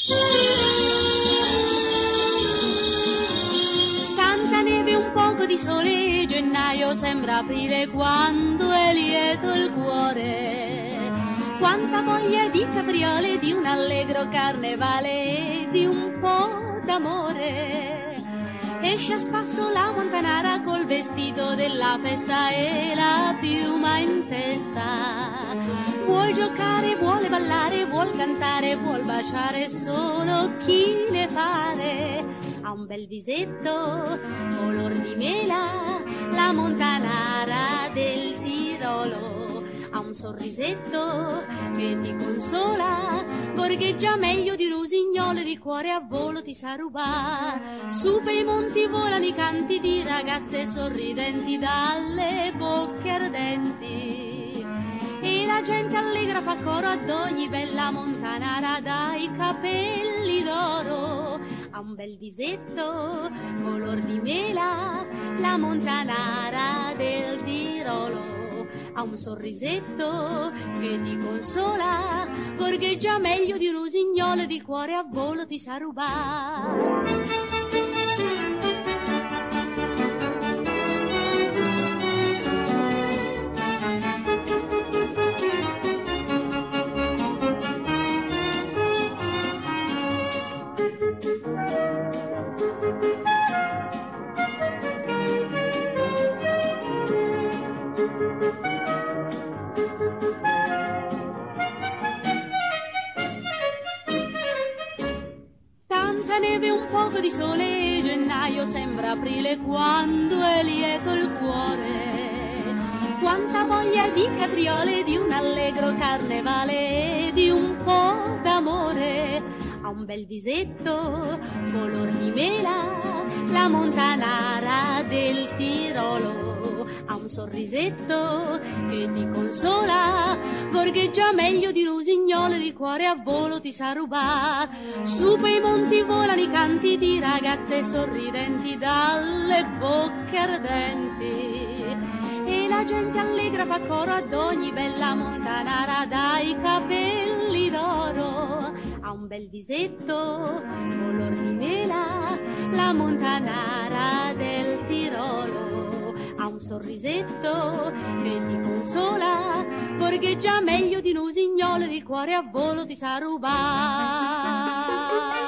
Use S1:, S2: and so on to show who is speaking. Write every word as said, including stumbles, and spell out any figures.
S1: Tanta neve, un poco di sole, gennaio sembra aprile quando è lieto il cuore. Quanta voglia di capriole, di un allegro carnevale, di un po' d'amore. Esce a spasso la montanara col vestito della festa e la piuma in testa. Vuol giocare, vuole ballare, vuol cantare, vuol baciare solo chi le pare. Ha un bel visetto, color di mela, la montanara del Tirolo. Ha un sorrisetto che ti consola, gorgheggia meglio di rusignole, di cuore a volo ti sa rubare. Su per i monti volano i canti di ragazze sorridenti dalle bocche ardenti. E la gente allegra fa coro ad ogni bella montanara dai capelli d'oro. Ha un bel visetto, color di mela, la montanara del Tirolo. Ha un sorrisetto che ti consola, gorgheggia meglio di rusignole, di cuore a volo ti sa rubare. Neve, un poco di sole, gennaio sembra aprile quando è lieto il cuore. Quanta voglia di capriole, di un allegro carnevale, di un po' d'amore. Ha un bel visetto, color di mela, la montanara del Tirolo. Ha un sorrisetto che ti consola, gorgheggia meglio di rusignole, di cuore a volo ti sa rubare. Su quei monti volano i canti di ragazze sorridenti dalle bocche ardenti. E la gente allegra fa coro ad ogni bella montanara dai capelli d'oro. Ha un bel visetto, color di mela, la montanara del Tirolo. Ha un sorrisetto che ti consola, gorgheggia meglio di rusignole, di cuore a volo ti sa rubare.